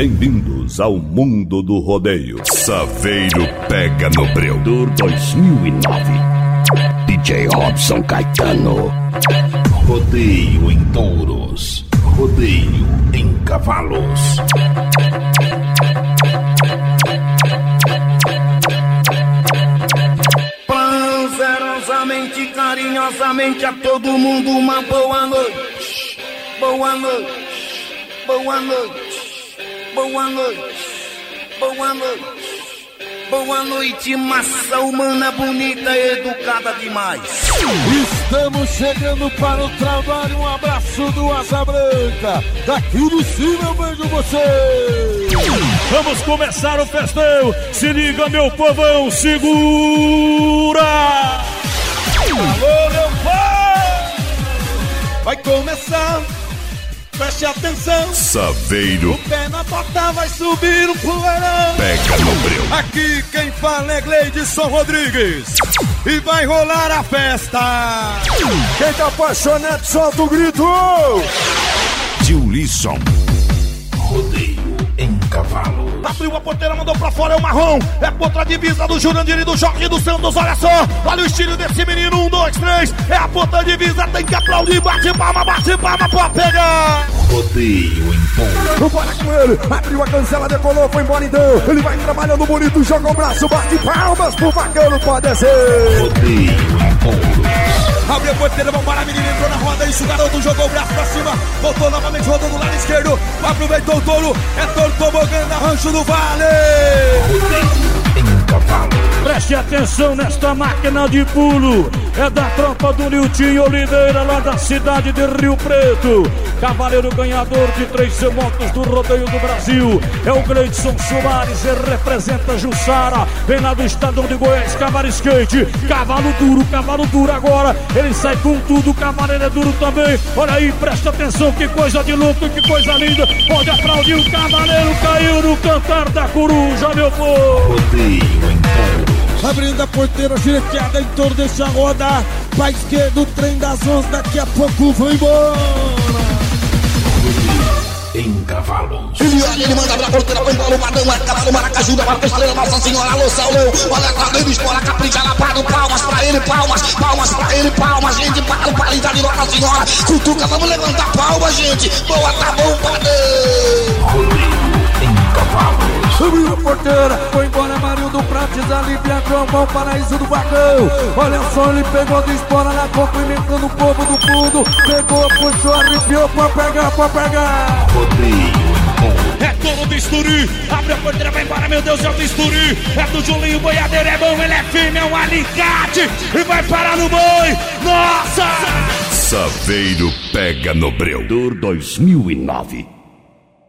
Bem-vindos ao mundo do rodeio. Saveiro pega no breu. Tour 2009. DJ Robson Caetano. Rodeio em touros. Rodeio em cavalos. Prazerosamente, carinhosamente a todo mundo uma boa noite. Boa noite. Boa noite. Boa noite, boa noite, boa noite, massa humana bonita e educada demais. Estamos chegando para o trabalho, um abraço do Asa Branca. Daqui de cima eu vejo você. Vamos começar o festeio, se liga meu povão, segura! Alô meu povo! Vai começar. Preste atenção, Saveiro. O pé na bota vai subir um poeirão. Pega no breu. Aqui quem fala é Gleidson Rodrigues. E vai rolar a festa. Quem tá apaixonado solta o grito. Gilson. Rodeio em cavalo. Abriu a porteira, mandou pra fora, é o marrom. É contra a divisa do Jurandir e do Jorge dos Santos, olha só. Olha o estilo desse menino, 1, 2, 3. É a ponta a divisa, tem que aplaudir. Bate palma pra pegar. Rodeio em touros. Bora com ele, abriu a cancela, decolou, foi embora então. Ele vai trabalhando bonito, joga o braço, bate palmas pro vaqueiro, pode ser. Rodeio em touros. Abriu a porteira, vambora, menino, entrou na roda. Isso, o garoto jogou o braço pra cima. Voltou novamente, rodou do lado esquerdo. Aproveitou o touro, é touro tobogã na Rancho do Vale. Rodeio em cavalo. Preste atenção nesta máquina de pulo. É da tropa do Niltinho Oliveira, lá da cidade de Rio Preto. Cavaleiro ganhador de 3 motos do Rodeio do Brasil. É o Gleidson Soares, ele representa Jussara. Vem lá do estadão de Goiás, cavalo skate. Cavalo duro agora. Ele sai com tudo, o cavaleiro é duro também. Olha aí, presta atenção, que coisa de louco, que coisa linda. Pode aplaudir, o cavaleiro caiu no cantar da coruja, meu povo. Rodeio em touros. Abrindo a porteira, gireteada em torno, deixa rodar. Pra esquerda, o trem das 11, daqui a pouco vai embora. Em cavalos. Ele olha, ele manda pra porteira, põe bola, madão, cavalo, maracajuda, para pestaleira, Nossa Senhora, alô, Saulão. Olha lá, ele escola, capricha, lapado, palmas pra ele, palmas pra ele, palmas, gente, para o palidade de Nossa Senhora. Cutuca, vamos levantar palmas, gente. Boa, tá bom, padrão. Rodeio em cavalos. Abriu a porteira, foi embora Marildo Prates, alivia João, paraíso do vagão. Olha só, ele pegou de espora na cumprimentando o povo do fundo. Pegou, puxou, arrepiou, pode pegar. Rodeio em touros. É touro bisturi, abre a porteira, vai embora, meu Deus, é o bisturi. É do Julinho, boiadeiro é bom, ele é firme, é um alicate. E vai parar no boi, nossa! Saveiro pega no breu. Tour 2009.